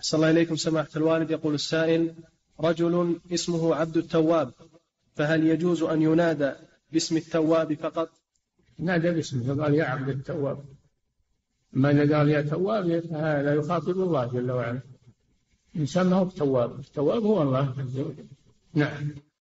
أحسن الله إليكم سماحة الوالد. يقول السائل: رجل اسمه عبد التواب، فهل يجوز أن ينادى باسم التواب فقط؟ نادى باسمه، قال يا عبد التواب. من قال يا تواب فهذا يخاطب الله جل وعلا، إنسان ما هو التواب، التواب هو الله عز وجل. نعم.